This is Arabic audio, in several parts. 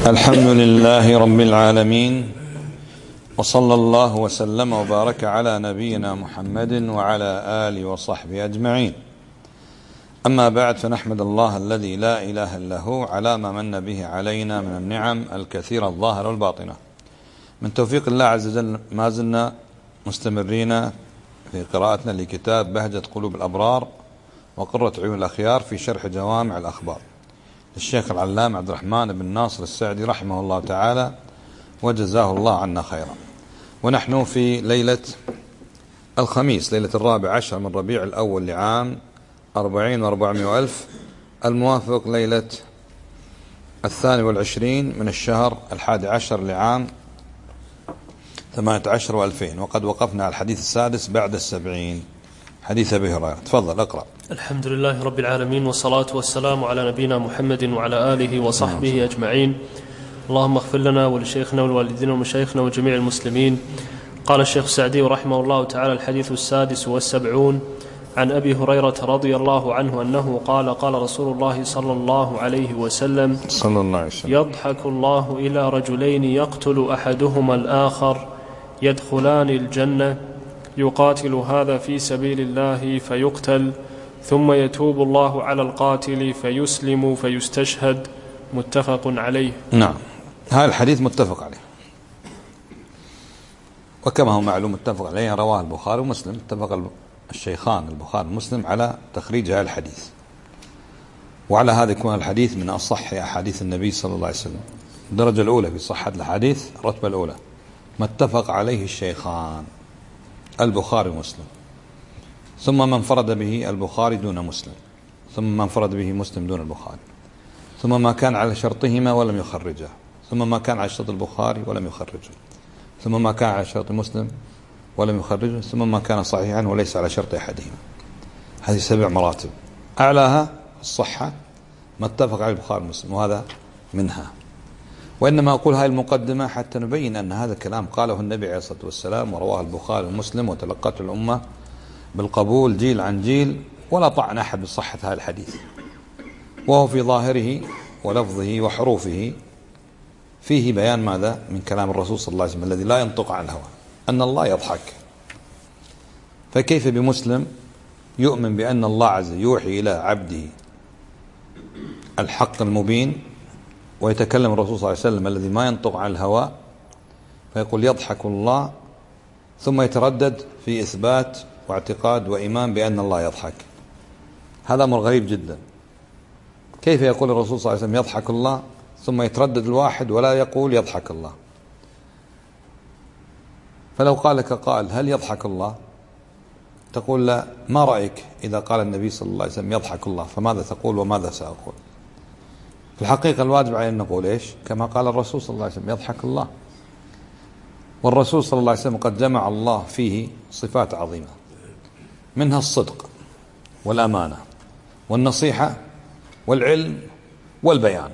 الحمد لله رب العالمين، وصلى الله وسلم وبارك على نبينا محمد وعلى آله وصحبه أجمعين. أما بعد، فنحمد الله الذي لا إله إلا هو على ما من به علينا من النعم الكثيرة الظاهرة والباطنة. من توفيق الله عز وجل ما زلنا مستمرين في قراءتنا لكتاب بهجة قلوب الأبرار وقرة عيون الأخيار في شرح جوامع الأخبار للشيخ العلامة عبد الرحمن بن ناصر السعدي رحمه الله تعالى وجزاه الله عنا خيرا. ونحن في ليلة الخميس، ليلة 14 من ربيع الأول لعام 40 و400 ألف، الموافق ليلة 22 من الشهر 11 لعام 18 و2000. وقد وقفنا على الحديث السادس بعد 70، حديث أبي هريرة. تفضل اقرأ. الحمد لله رب العالمين، والصلاة والسلام على نبينا محمد وعلى آله وصحبه أجمعين. اللهم اغفر لنا ولشيخنا والوالدين ومشايخنا وجميع المسلمين. قال الشيخ السعدي رحمه الله تعالى: الحديث السادس والسبعون عن أبي هريرة رضي الله عنه أنه قال: قال رسول الله صلى الله عليه وسلم: يضحك الله إلى رجلين يقتل أحدهما الآخر يدخلان الجنة، يقاتل هذا في سبيل الله فيقتل، ثم يتوب الله على القاتل فيسلم فيستشهد. متفق عليه. نعم، هذا الحديث متفق عليه، وكما هو معلوم متفق عليه رواه البخاري ومسلم. اتفق الشيخان البخاري ومسلم على تخريج هذا الحديث، وعلى هذا يكون الحديث من أصح أحاديث النبي صلى الله عليه وسلم. الدرجة الأولى في صحة الحديث، الرتبة الأولى ما اتفق عليه الشيخان البخاري ومسلم، ثم من انفرد به البخاري دون مسلم، ثم من انفرد به مسلم دون البخاري، ثم ما كان على شرطهما ولم يخرجه، ثم ما كان على شرط البخاري ولم يخرجه، ثم ما كان على شرط مسلم ولم يخرجه، ثم ما كان صحيحا وليس على شرط أحدهما. هذه 7 مراتب، أعلاها الصحة ما اتفق عليه البخاري ومسلم، وهذا منها. وإنما أقول هذه المقدمة حتى نبين أن هذا الكلام قاله النبي عليه الصلاة والسلام، ورواه البخاري ومسلم، وتلقته الأمة بالقبول جيل عن جيل، ولا طعن أحد بصحة هذا الحديث، وهو في ظاهره ولفظه وحروفه فيه بيان ماذا؟ من كلام الرسول صلى الله عليه وسلم الذي لا ينطق عن الهوى، أن الله يضحك. فكيف بمسلم يؤمن بأن الله عز وجل يوحي إلى عبده الحق المبين، ويتكلم الرسول صلى الله عليه وسلم الذي ما ينطق عن الهوى، فيقول يضحك الله، ثم يتردد في إثبات واعتقاد وإيمان بأن الله يضحك؟ هذا أمر غريب جدا. كيف يقول الرسول صلى الله عليه وسلم يضحك الله، ثم يتردد الواحد ولا يقول يضحك الله؟ فلو قال لك قائل هل يضحك الله، تقول لا، ما رأيك إذا قال النبي صلى الله عليه وسلم يضحك الله، فماذا تقول وماذا سأقول؟ في الحقيقة الواجب علينا نقول إيش؟ كما قال الرسول صلى الله عليه وسلم يضحك الله. والرسول صلى الله عليه وسلم قد جمع الله فيه صفات عظيمة، منها الصدق والأمانة والنصيحة والعلم والبيان.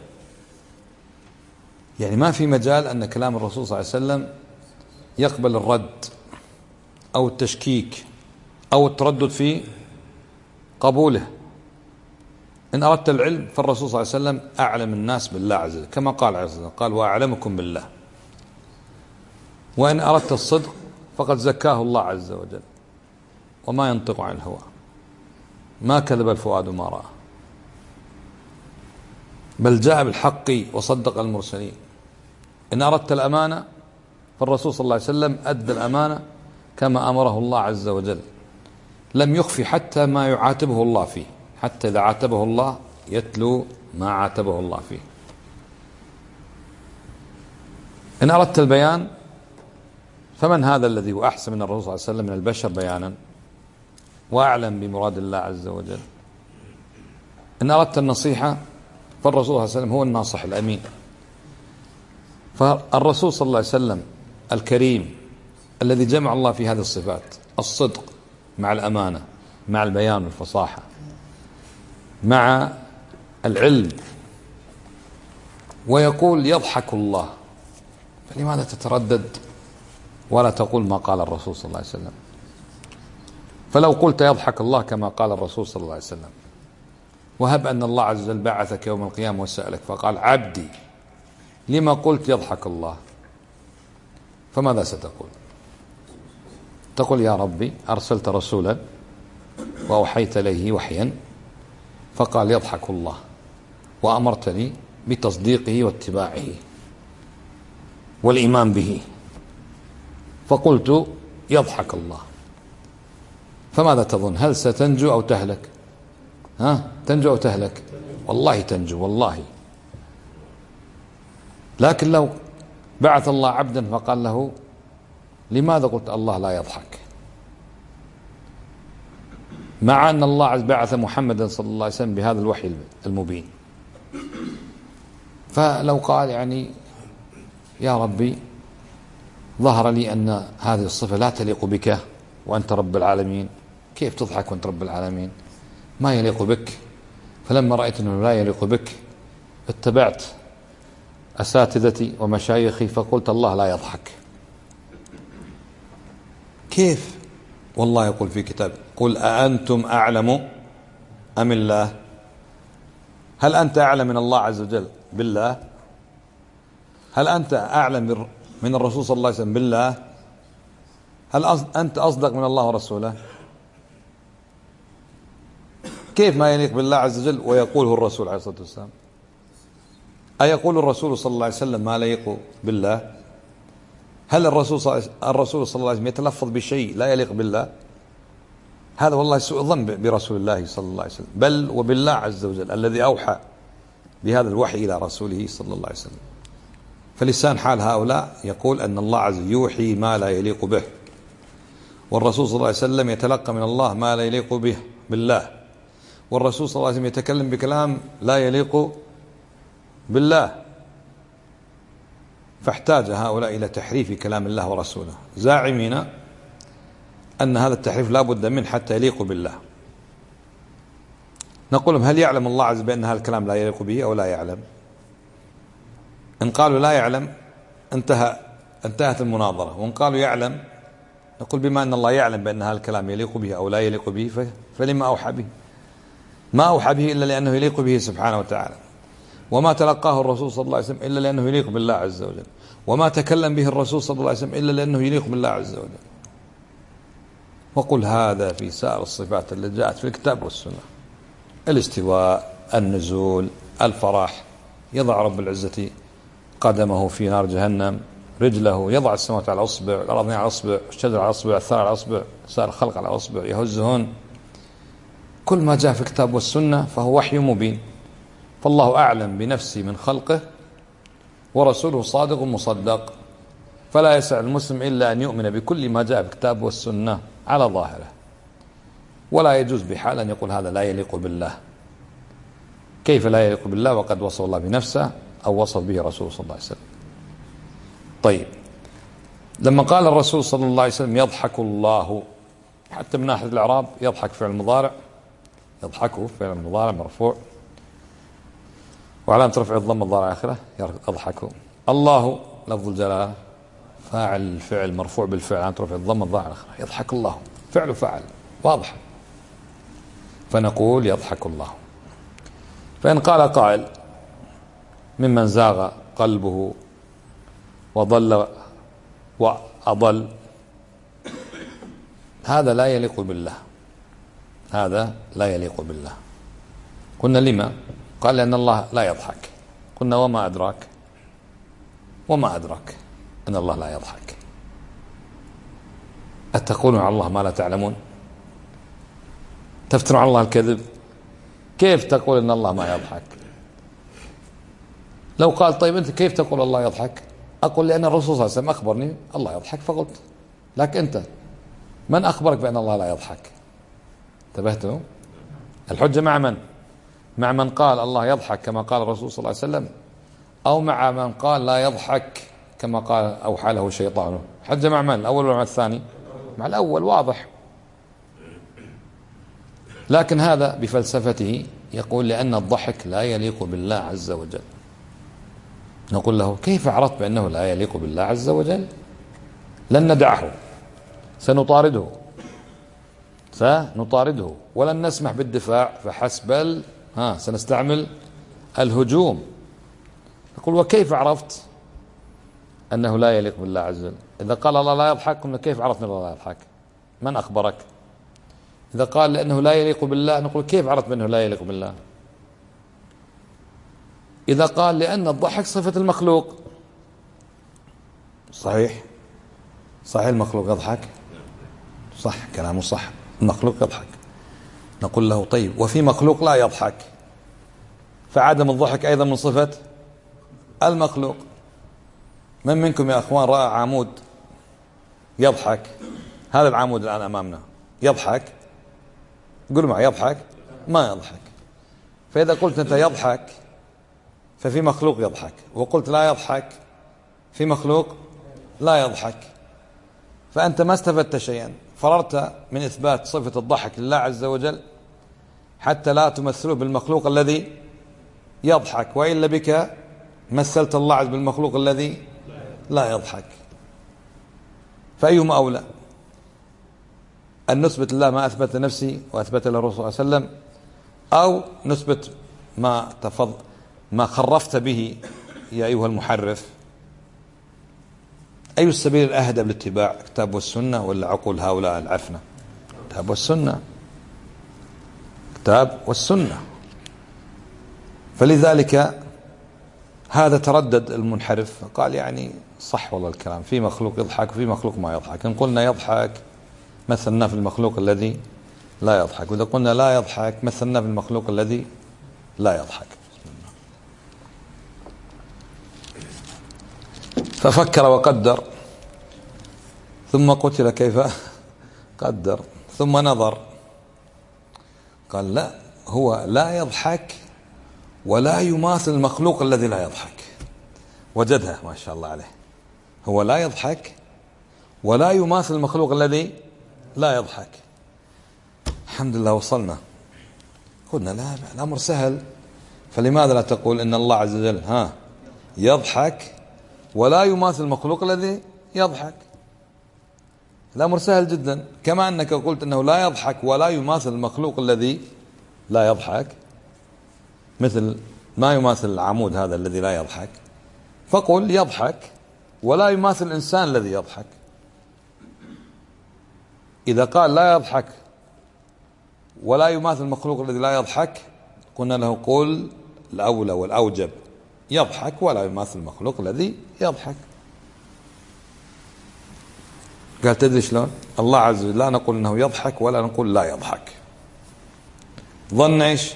يعني ما في مجال أن كلام الرسول صلى الله عليه وسلم يقبل الرد أو التشكيك أو التردد في قبوله. إن أردت العلم فالرسول صلى الله عليه وسلم أعلم الناس بالله عز وجل، كما قال عليه الصلاة والسلام، قال وأعلمكم بالله. وإن أردت الصدق فقد زكاه الله عز وجل، وما ينطق عن الهوى، ما كذب الفؤاد ما رأى، بل جاء بالحق وصدق المرسلين. إن أردت الأمانة فالرسول صلى الله عليه وسلم أدى الأمانة كما أمره الله عز وجل، لم يخفي حتى ما يعاتبه الله فيه، حتى إذا عاتبه الله يتلو ما عاتبه الله فيه. إن أردت البيان فمن هذا الذي هو أحسن من الرسول صلى الله عليه وسلم من البشر بيانا وأعلم بمراد الله عز وجل؟ إن أردت النصيحة فالرسول صلى الله عليه وسلم هو الناصح الأمين. فالرسول صلى الله عليه وسلم الكريم الذي جمع الله في هذه الصفات، الصدق مع الأمانة مع البيان والفصاحة مع العلم، ويقول يضحك الله، فلماذا تتردد ولا تقول ما قال الرسول صلى الله عليه وسلم؟ فلو قلت يضحك الله كما قال الرسول صلى الله عليه وسلم، وهب أن الله عز وجل بعثك يوم القيامة وسألك فقال عبدي لما قلت يضحك الله؟ فماذا ستقول؟ تقول يا ربي أرسلت رسولا وأوحيت إليه وحيا فقال يضحك الله، وأمرتني بتصديقه واتباعه والإيمان به، فقلت يضحك الله. فماذا تظن؟ هل ستنجو أو تهلك؟ تنجو أو تهلك؟ والله تنجو والله. لكن لو بعث الله عبدا فقال له لماذا قلت الله لا يضحك، مع أن الله بعث محمدا صلى الله عليه وسلم بهذا الوحي المبين، فلو قال يعني يا ربي ظهر لي أن هذه الصفة لا تليق بك وأنت رب العالمين، كيف تضحك وأنت رب العالمين؟ ما يليق بك. فلما رأيت أنه لا يليق بك اتبعت أساتذتي ومشايخي فقلت الله لا يضحك. كيف؟ والله يقول في كتاب قل أأنتم أعلم أم الله؟ هل أنت أعلم من الله عز وجل بالله؟ هل أنت أعلم من الرسول صلى الله عليه وسلم بالله؟ هل أنت أصدق من الله ورسوله؟ كيف ما يليق بالله عز وجل ويقوله الرسول عليه الصلاة والسلام؟ أيقول الرسول صلى الله عليه وسلم ما لا يليق بالله؟ هل الرسول صلى الله عليه وسلم يتلفظ بشيء لا يليق بالله؟ هذا والله سوء ظن برسول الله صلى الله عليه وسلم، بل وبالله عز وجل الذي أوحى بهذا الوحي إلى رسوله صلى الله عليه وسلم. فلسان حال هؤلاء يقول أن الله عز وجل يوحي ما لا يليق به، والرسول صلى الله عليه وسلم يتلقى من الله ما لا يليق به بالله، والرسول صلى الله عليه وسلم يتكلم بكلام لا يليق بالله. فاحتاج هؤلاء إلى تحريف كلام الله ورسوله، زاعمين أن هذا التحريف لا بد منه حتى يليق بالله. نقول لهم هل يعلم الله عز وجل بأن هذا الكلام لا يليق به أو لا يعلم؟ إن قالوا لا يعلم انتهت المناظرة، وإن قالوا يعلم نقول بما أن الله يعلم بأن هذا الكلام يليق به أو لا يليق به فلما أوحى به؟ ما أوحى به إلا لأنه يليق به سبحانه وتعالى، وما تلقاه الرسول صلى الله عليه وسلم إلا لأنه يليق بالله عز وجل، وما تكلم به الرسول صلى الله عليه وسلم إلا لأنه يليق بالله عز وجل. وقل هذا في سائر الصفات التي جاءت في الكتاب والسنة: الاستواء، النزول، الفرح، يضع رب العزة قدمه في نار جهنم، رجله يضع السماوات على أصبع، الأرض على أصبع، الشجر على أصبع، الثرى على أصبع، سائر الخلق على أصبع يهزهن. كل ما جاء في الكتاب والسنة فهو وحي مبين، فالله أعلم بنفسه من خلقه، ورسوله صادق مصدق، فلا يسع المسلم إلا أن يؤمن بكل ما جاء في الكتاب والسنة على ظاهره، ولا يجوز بحال أن يقول هذا لا يليق بالله. كيف لا يليق بالله وقد وصف الله بنفسه أو وصف به رسوله صلى الله عليه وسلم؟ طيب، لما قال الرسول صلى الله عليه وسلم يضحك الله، حتى من ناحية الإعراب يضحك فعل مضارع، يضحكه فعل مضارع مرفوع وعلامة رفع الضم الضارع آخره يضحكه. الله لفظ الجلالة فاعل الفعل مرفوع بالفعل علامة رفع الضم الضارع آخره، يضحك الله فعل فعل واضح، فنقول يضحك الله. فإن قال قائل ممن زاغ قلبه وضل وأضل: هذا لا يليق بالله، هذا لا يليق بالله. قلنا لما؟ قال لأن الله لا يضحك. قلنا وما أدراك؟ وما أدراك أن الله لا يضحك؟ أتقولون على الله ما لا تعلمون؟ تفترون على الله الكذب؟ كيف تقول أن الله ما يضحك؟ لو قال طيب أنت كيف تقول الله يضحك؟ أقول لأن الرسول صلى الله عليه وسلم أخبرني الله يضحك فقلت. لكن أنت من أخبرك بأن الله لا يضحك؟ انتبهتوا؟ الحجة مع من؟ مع من قال الله يضحك كما قال الرسول صلى الله عليه وسلم، أو مع من قال لا يضحك كما قال أوحى له شيطانه؟ حجة مع من؟ الأول ولا مع الثاني؟ مع الأول، واضح. لكن هذا بفلسفته يقول لأن الضحك لا يليق بالله عز وجل. نقول له كيف عرفت بأنه لا يليق بالله عز وجل؟ لن ندعه، سنطارده ولن نسمح بالدفاع فحسب، سنستعمل الهجوم. يقول وكيف عرفت أنه لا يليق بالله عز وجل؟ إذا قال الله لا يضحك قلنا كيف عرفت أن الله لا يضحك؟ من أخبرك؟ إذا قال لأنه لا يليق بالله نقول كيف عرفت بأنه لا يليق بالله؟ إذا قال لأن الضحك صفة المخلوق، صحيح المخلوق يضحك، صح كلامه صح، المخلوق يضحك. نقول له طيب وفي مخلوق لا يضحك، فعدم الضحك أيضا من صفة المخلوق. من منكم يا أخوان رأى عمود يضحك؟ هذا العمود الآن أمامنا يضحك؟ قل معي يضحك؟ ما يضحك. فإذا قلت أنت يضحك ففي مخلوق يضحك، وقلت لا يضحك في مخلوق لا يضحك، فأنت ما استفدت شيئا، فررت من إثبات صفة الضحك لله عز وجل حتى لا تمثله بالمخلوق الذي يضحك، وإلا بك مثلت الله عز بالمخلوق الذي لا يضحك. فأيهما أولى؟ أن نثبت الله ما أثبت لنفسه وأثبت للرسول صلى الله عليه وسلم، أو نثبت ما خرفت به يا أيها المحرف؟ أي السبيل الأهدى بالاتباع، كتاب والسنة ولا عقول هؤلاء العفنة؟ كتاب والسنة، كتاب والسنة. فلذلك هذا تردد المنحرف قال يعني صح والله الكلام، في مخلوق يضحك وفي مخلوق ما يضحك. إن قلنا يضحك مثلنا في المخلوق الذي لا يضحك، وإذا قلنا لا يضحك مثلنا في المخلوق الذي لا يضحك. ففكر وقدر ثم قتل كيف قدر، ثم نظر قال لا، هو لا يضحك ولا يماثل المخلوق الذي لا يضحك. وجدها ما شاء الله عليه، هو لا يضحك ولا يماثل المخلوق الذي لا يضحك. الحمد لله وصلنا. قلنا لا الأمر سهل، فلماذا لا تقول إن الله عز وجل يضحك ولا يماثل المخلوق الذي يضحك؟ الأمر سهل جدا. كما أنك قلت أنه لا يضحك ولا يماثل المخلوق الذي لا يضحك، مثل ما يماثل العمود هذا الذي لا يضحك، فقل يضحك ولا يماثل الإنسان الذي يضحك. إذا قال لا يضحك ولا يماثل المخلوق الذي لا يضحك، قلنا له قل الأولى والأوجب يضحك ولا يماثل المخلوق الذي يضحك. قال تدري شلون؟ الله عز وجل لا نقول انه يضحك ولا نقول لا يضحك. ظن ايش؟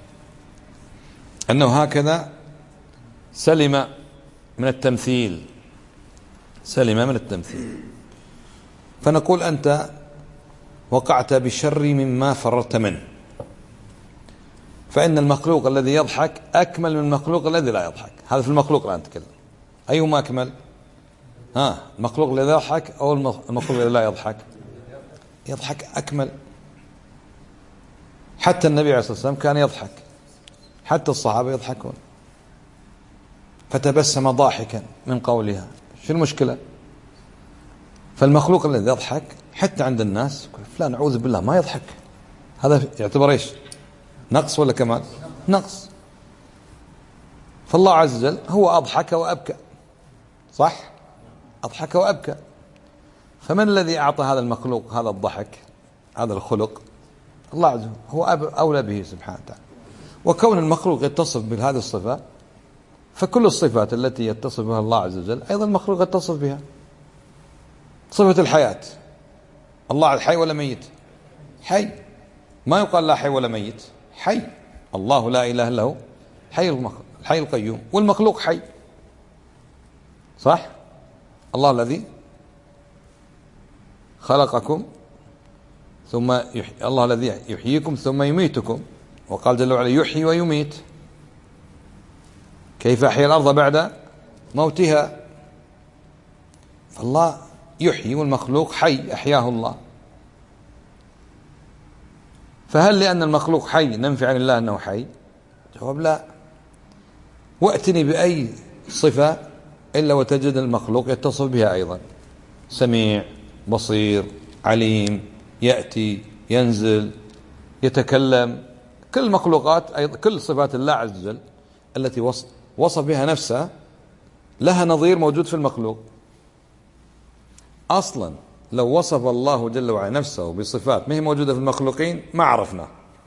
انه هكذا سلم من التمثيل، سلم من التمثيل. فنقول أنت وقعت بشر مما فررت منه، فإن المخلوق الذي يضحك أكمل من المخلوق الذي لا يضحك. هذا في المخلوق الآن نتكلم، أيهما أكمل؟ المخلوق الذي يضحك أو المخلوق الذي لا يضحك؟ يضحك أكمل. حتى النبي عليه الصلاة والسلام كان يضحك، حتى الصحابة يضحكون. فتبسم ضاحكا من قولها، شو المشكلة؟ فالمخلوق الذي يضحك حتى عند الناس فلان أعوذ بالله ما يضحك، هذا يعتبر ايش؟ نقص ولا كمال؟ نقص. فالله عز وجل هو أضحك وأبكى، صح؟ أضحك وأبكى. فمن الذي أعطى هذا المخلوق هذا الضحك، هذا الخلق؟ الله عز وجل، هو أولى به سبحانه وتعالى. وكون المخلوق يتصف بهذه الصفة، فكل الصفات التي يتصف بها الله عز وجل أيضا المخلوق يتصف بها. صفة الحياة، الله حي ولا ميت؟ حي، ما يقال لا حي ولا ميت، حي. الله لا إله إلا هو الحي القيوم، والمخلوق حي، صح؟ الله الذي خلقكم ثم الله الذي يحييكم ثم يميتكم، وقال جل وعلا يحيي ويميت. كيف أحيا الأرض بعد موتها؟ فالله يحيي والمخلوق حي، أحياه الله. فهل لأن المخلوق حي ننفي عن الله أنه حي؟ جواب لا. وأتني بأي صفة إلا وتجد المخلوق يتصف بها أيضا، سميع، بصير، عليم، يأتي، ينزل، يتكلم. كل المخلوقات أيضا، كل صفات الله عز وجل التي وصف بها نفسه لها نظير موجود في المخلوق. أصلا لو وصف الله جل وعلا نفسه بصفات ما هي موجودة في المخلوقين ما عرفنا.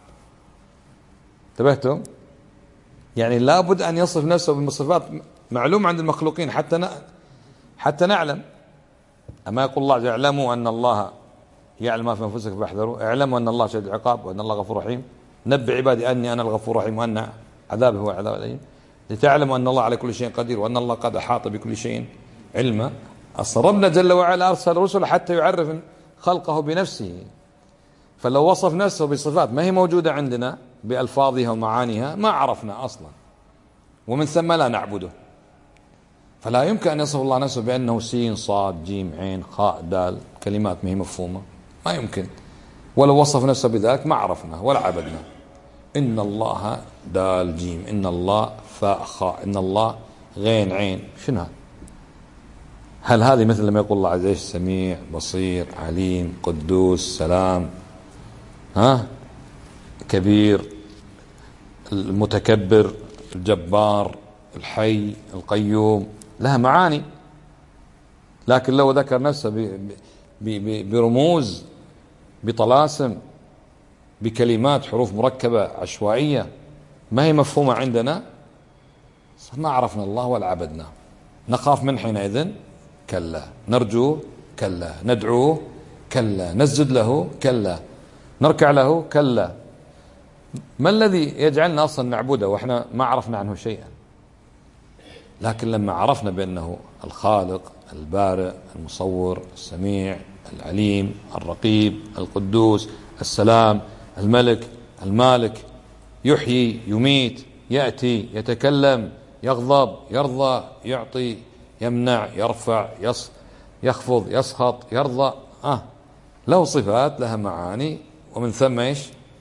انتبهتم؟ يعني لابد أن يصف نفسه بصفات معلومة عند المخلوقين حتى نعلم. أما يقول الله اعلموا أن الله يعلم ما في أنفسكم فاحذروا، اعلموا أن الله شديد العقاب وأن الله غفور رحيم، نبئ عبادي أني أنا الغفور الرحيم وأن عذابه هو العذاب الأليم، لتعلموا أن الله على كل شيء قدير وأن الله قد أحاط بكل شيء علما. أصل ربنا جل وعلا أرسل رسل حتى يعرف خلقه بنفسه، فلو وصف نفسه بصفات ما هي موجودة عندنا بألفاظها ومعانيها ما عرفنا أصلا، ومن ثم لا نعبده. فلا يمكن أن يصف الله نفسه بأنه سين صاد جيم عين خاء دال، كلمات ما هي مفهومة، ما يمكن. ولو وصف نفسه بذلك ما عرفنا ولا عبدنا. إن الله دال جيم، إن الله فاء خاء، إن الله غين عين، شنو هذا؟ هل هذه مثل لما يقول الله عز وجل سميع بصير عليم قدوس سلام كبير المتكبر الجبار الحي القيوم، لها معاني. لكن لو ذكر نفسه برموز بطلاسم بكلمات حروف مركبة عشوائية ما هي مفهومة عندنا ما عرفنا الله ولا عبدناه. نخاف من حينئذ؟ كلا. نرجوه؟ كلا. ندعوه؟ كلا. نسجد له؟ كلا. نركع له؟ كلا. ما الذي يجعلنا أصلا نعبده وإحنا ما عرفنا عنه شيئا؟ لكن لما عرفنا بأنه الخالق البارئ المصور السميع العليم الرقيب القدوس السلام الملك المالك، يحيي يميت يأتي يتكلم يغضب يرضى يعطي يمنع يرفع يخفض يسخط يرضى، له صفات لها معاني، ومن ثم ايش؟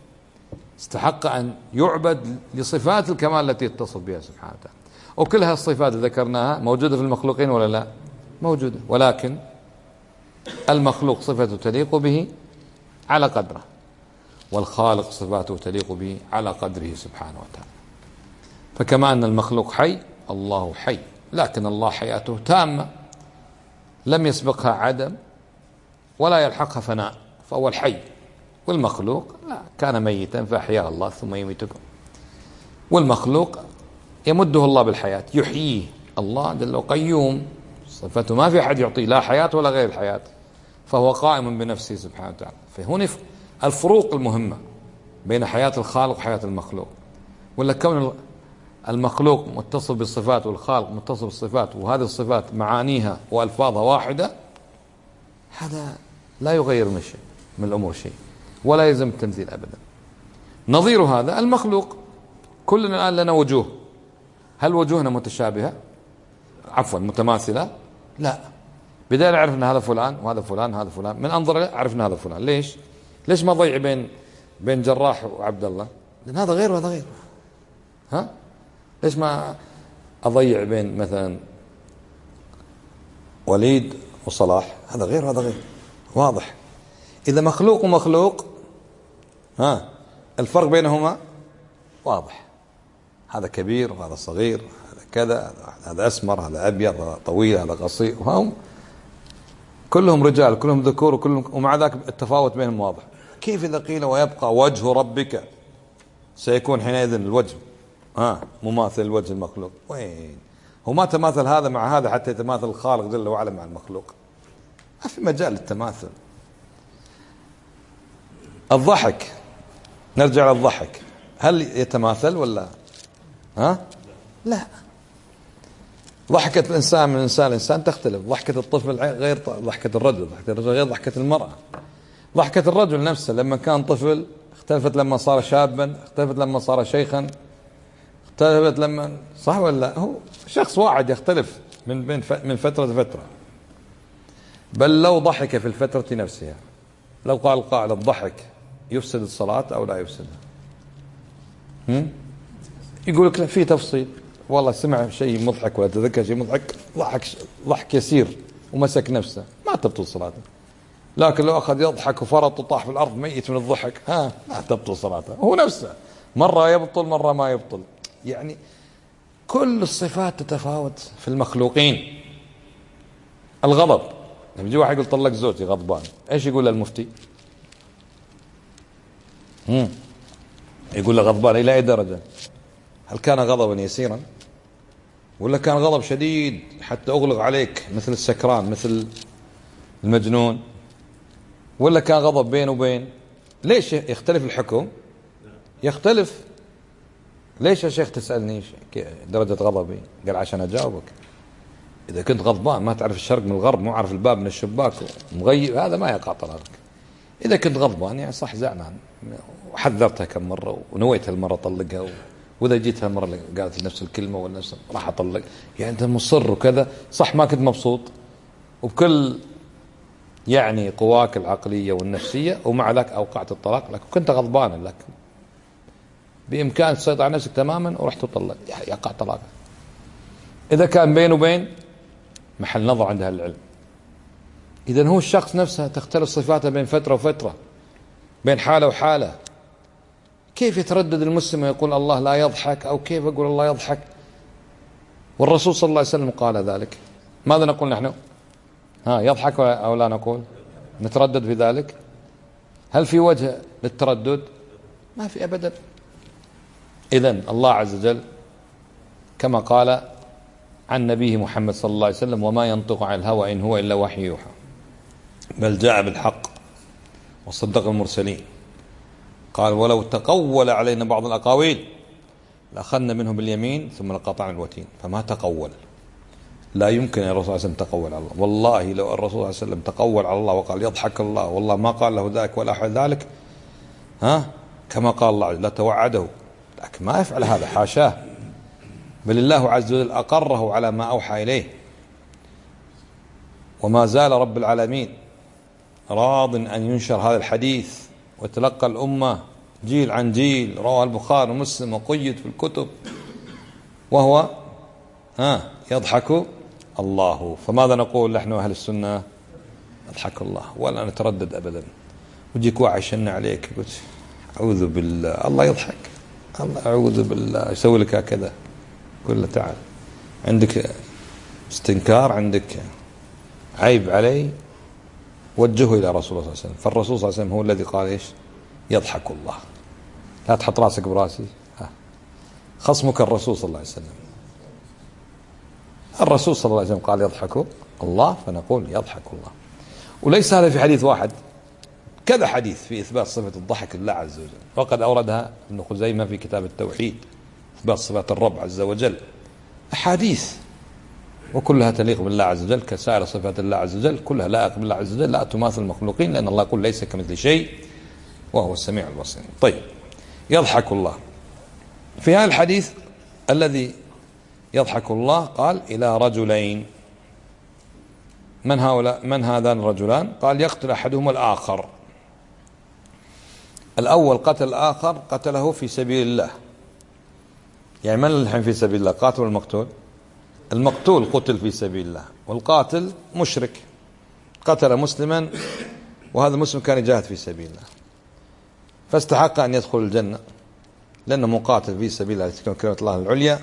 استحق أن يعبد لصفات الكمال التي يتصف بها سبحانه وتعالى. وكل هالصفات اللي ذكرناها موجودة في المخلوقين ولا لا؟ موجودة، ولكن المخلوق صفته تليق به على قدره، والخالق صفاته تليق به على قدره سبحانه وتعالى. فكما أن المخلوق حي، الله حي، لكن الله حياته تامة لم يسبقها عدم ولا يلحقها فناء، فهو الحي. والمخلوق لا، كان ميتا فأحياه الله ثم يميتكم. والمخلوق يمده الله بالحياة يحييه، الله جل قيوم صفته ما في أحد يعطيه لا حياة ولا غير الحياة، فهو قائم بنفسه سبحانه وتعالى. فهنا الفروق المهمة بين حياة الخالق وحياة المخلوق. ولا كون المخلوق متصف بالصفات والخالق متصف بالصفات وهذه الصفات معانيها وألفاظها واحدة، هذا لا يغير من شيء من الأمور شيء، ولا يلزم التمثيل أبدا. نظير هذا المخلوق، كلنا الآن لنا وجوه، هل وجوهنا متشابهة؟ عفوا متماثلة؟ لا. بداية عرفنا هذا فلان وهذا فلان هذا فلان، من أنظر عرفنا هذا فلان. ليش ما ضيع بين جراح وعبد الله؟ لأن هذا غير وهذا غير. ليش ما أضيع بين مثلا وليد وصلاح؟ هذا غير وهذا غير، واضح. إذا مخلوق ومخلوق الفرق بينهما واضح، هذا كبير وهذا صغير، هذا كذا، هذا أسمر هذا أبيض، هذا طويل هذا قصير، وهم كلهم رجال كلهم ذكور ومع ذلك التفاوت بينهم واضح. كيف إذا قيل ويبقى وجه ربك، سيكون حينئذ الوجه مماثل الوجه المخلوق؟ وين هو؟ ما تماثل هذا مع هذا حتى يتماثل الخالق جل وعلا مع المخلوق، ما في مجال للتماثل. الضحك، نرجع للضحك، هل يتماثل ولا لا؟ ضحكة الإنسان من إنسان لإنسان تختلف، ضحكة الطفل غير ضحكة الرجل، ضحكة الرجل غير ضحكة المرأة. ضحكة الرجل نفسه لما كان طفل اختلفت لما صار شابا، اختلفت لما صار شيخا، اختلفت لما صح ولا لا؟ هو شخص واحد يختلف من فترة لفترة. بل لو ضحك في الفترة نفسها، لو قال قائل الضحك يفسد الصلاة أو لا يفسدها، يقول لك في تفصيل، والله سمع شيء مضحك ولا تذكر شيء مضحك ضحك يسير ومسك نفسه ما تبطل صلاته. لكن لو أخذ يضحك وفرط وطاح في الأرض ميت من الضحك لا تبطل صلاته. هو نفسه مرة يبطل مرة ما يبطل. يعني كل الصفات تتفاوت في المخلوقين. الغضب، لما يجي واحد يقول طلق زوجتي غضبان، ايش يقول للمفتي؟ يقول له غضبان الى اي درجة؟ هل كان غضبا يسيرا ولا كان غضب شديد حتى اغلق عليك مثل السكران مثل المجنون، ولا كان غضب بين وبين؟ ليش يختلف الحكم؟ يختلف. ليش يا شيخ تسألني درجة غضبي؟ قال عشان أجاوبك. إذا كنت غضبان ما تعرف الشرق من الغرب، مو عارف الباب من الشباك ومغيب، هذا ما يقع طلاقك. إذا كنت غضبان يعني صح زعلان وحذرتها كم مرة ونويت هالمرة أطلقها، وإذا جيت هالمرة اللي قالت نفس الكلمة ولا نفس راح أطلق، يعني أنت مصر وكذا، صح ما كنت مبسوط وبكل يعني قواك العقلية والنفسية، ومع ذلك أوقعت الطلاق، لكن كنت غضبانا، لكن بإمكانك تسيطر على نفسك تماما ورحت تطلق، يقع طلاق. إذا كان بين وبين محل نظر عند أهل العلم. إذن هو الشخص نفسه تختلف صفاته بين فترة وفترة، بين حالة وحالة. كيف يتردد المسلم ويقول الله لا يضحك، أو كيف يقول الله يضحك والرسول صلى الله عليه وسلم قال ذلك؟ ماذا نقول نحن؟ يضحك أو لا نقول؟ نتردد في ذلك؟ هل في وجه للتردد؟ ما في أبدا. إذن الله عز وجل كما قال عن نبيه محمد صلى الله عليه وسلم: وما ينطق عن الهوى إن هو إلا وحي يوحى، بل جاء بالحق وصدق المرسلين. قال: ولو تقول علينا بعض الأقاويل لأخذنا منه باليمين ثم لقطعنا الوتين. فما تقول، لا يمكن أن الرسول صلى الله عليه وسلم تقول على الله. والله لو الرسول صلى الله عليه وسلم تقول على الله وقال يضحك الله، والله ما قال له ذلك ولا أحد ذلك، كما قال الله لا توعده، لكن ما يفعل هذا، حاشاه، بل الله عز وجل أقره على ما أوحى إليه. وما زال رب العالمين راض أن ينشر هذا الحديث وتلقى الأمة جيل عن جيل، رواه البخاري ومسلم وقيد في الكتب، وهو يضحك الله. فماذا نقول نحن أهل السنة؟ يضحك الله، ولا نتردد أبدا. ويجيك واحد يشن عليك يقول أعوذ بالله، الله يضحك، الله أعوذ بالله، يسوي لك كذا، قل له تعال عندك استنكار، عندك عيب علي، وجهه إلى رسول الله صلى الله عليه وسلم. فالرسول صلى الله عليه وسلم هو الذي قال إيش؟ يضحك الله. لا تحط راسك براسي، خصمك الرسول صلى الله عليه وسلم. الرسول صلى الله عليه وسلم قال يضحك الله، فنقول يضحك الله. وليس هذا في حديث واحد، كذا حديث في إثبات صفة الضحك لله عز وجل، وقد أوردها ابن خزيمة في كتاب التوحيد، إثبات صفات الرب عز وجل، أحاديث وكلها تليق بالله عز وجل كسائر صفات الله عز وجل، كلها لائق بالله عز وجل، لا تماثل المخلوقين، لأن الله يقول ليس كمثل شيء وهو السميع البصير. طيب، يضحك الله. في هذا الحديث الذي يضحك الله قال إلى رجلين. من هؤلاء؟ من هذان الرجلان؟ قال يقتل أحدهما الآخر. الأول قتل الآخر، قتله في سبيل الله. يعني من الحين في سبيل الله؟ قاتل والمقتول؟ المقتول قتل في سبيل الله، والقاتل مشرك قتل مسلما، وهذا المسلم كان يجاهد في سبيل الله، فاستحق أن يدخل الجنة لأنه مقاتل في سبيل الله تكون كلمة الله العليا،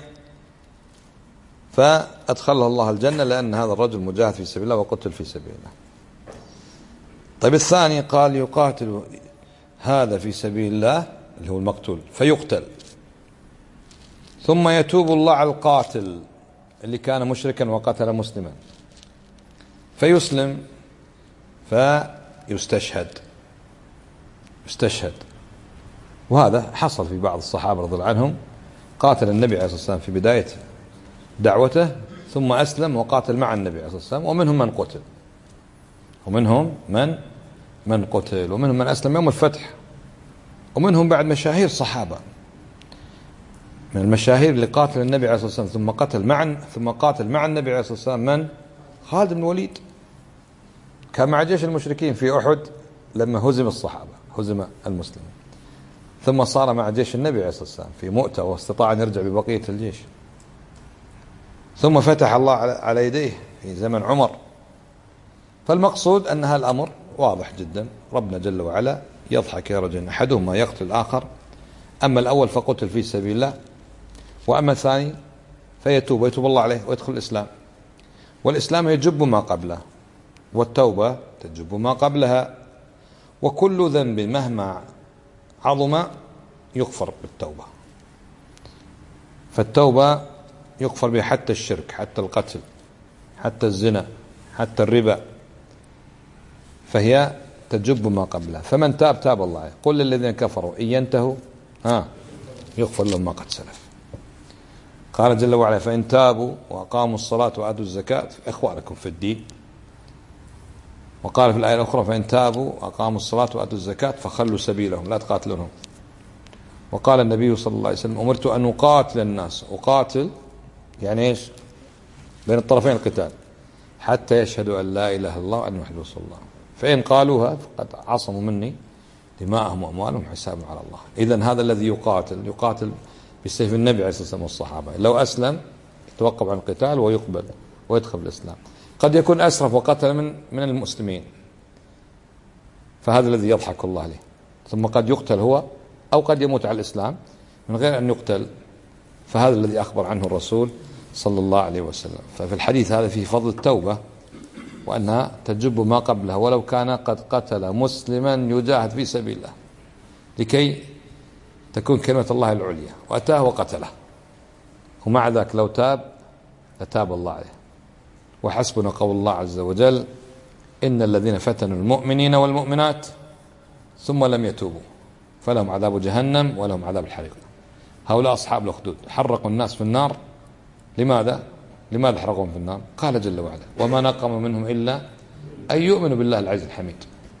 فأدخله الله الجنة لأن هذا الرجل مجاهد في سبيل الله وقتل في سبيل الله. طيب الثاني قال يقاتل هذا في سبيل الله اللي هو المقتول فيقتل، ثم يتوب الله على القاتل اللي كان مشركا وقتل مسلما فيسلم فيستشهد. وهذا حصل في بعض الصحابة رضي الله عنهم، قاتل النبي عليه الصلاة والسلام في بداية دعوته ثم أسلم وقاتل مع النبي عليه الصلاة والسلام، ومنهم من قتل، ومنهم من أسلم يوم الفتح، ومنهم بعد مشاهير الصحابة. من المشاهير اللي قاتل النبي عليه الصلاة والسلام ثم قاتل مع النبي عليه الصلاة والسلام من؟ خالد بن الوليد، كان مع جيش المشركين في أحد لما هزم الصحابة، هزم المسلمين، ثم صار مع جيش النبي عليه الصلاة والسلام في مؤتة واستطاع أن يرجع ببقية الجيش، ثم فتح الله على يديه في زمن عمر. فالمقصود أن هذا الأمر واضح جدا، ربنا جل وعلا يضحك يا رجل، أحدهما يقتل الآخر، أما الأول فقتل في سبيل الله، وأما الثاني فيتوب ويتوب الله عليه ويدخل الإسلام. والإسلام يجب ما قبله، والتوبة تجب ما قبلها، وكل ذنب مهما عظم يغفر بالتوبة. فالتوبة يغفر بها حتى الشرك، حتى القتل، حتى الزنا، حتى الربا، فهي تجب ما قبلها. فمن تاب تاب الله عليه. قل للذين كفروا إن ينتهوا يغفر لهم ما قد سلف. قال جل وعلا فإن تابوا وأقاموا الصلاة وآتوا الزكاة فإخوانكم في الدين. وقال في الآية الأخرى فإن تابوا وأقاموا الصلاة وآتوا الزكاة فخلوا سبيلهم لا تقاتلونهم. وقال النبي صلى الله عليه وسلم أمرت أن أقاتل الناس. أقاتل يعني إيش؟ بين الطرفين القتال، حتى يشهدوا أن لا إله إلا الله وأن محمد رسول الله، فإن قالوها فقد عصموا مني دماءهم وأموالهم حسابهم على الله. إذن هذا الذي يقاتل بسيف النبي عليه الصلاة والسلام والصحابة، لو أسلم يتوقف عن القتال ويقبل ويدخل الإسلام. قد يكون أسرف وقتل من المسلمين، فهذا الذي يضحك الله عليه، ثم قد يقتل هو أو قد يموت على الإسلام من غير أن يقتل، فهذا الذي أخبر عنه الرسول صلى الله عليه وسلم. ففي الحديث هذا فيه فضل التوبة، وأنها تجب ما قبلها ولو كان قد قتل مسلما يجاهد في سبيل الله لكي تكون كلمة الله العليا، وأتاه وقتله، ومع ذلك لو تاب لتاب الله عليه. وحسبنا قول الله عز وجل إن الذين فتنوا المؤمنين والمؤمنات ثم لم يتوبوا فلهم عذاب جهنم ولهم عذاب الحريق. هؤلاء أصحاب الأخدود حرقوا الناس في النار. لماذا حرقوهم في النار؟ قال جل وعلا وما نقم منهم إلا أن يؤمنوا بالله العزيز الحميد.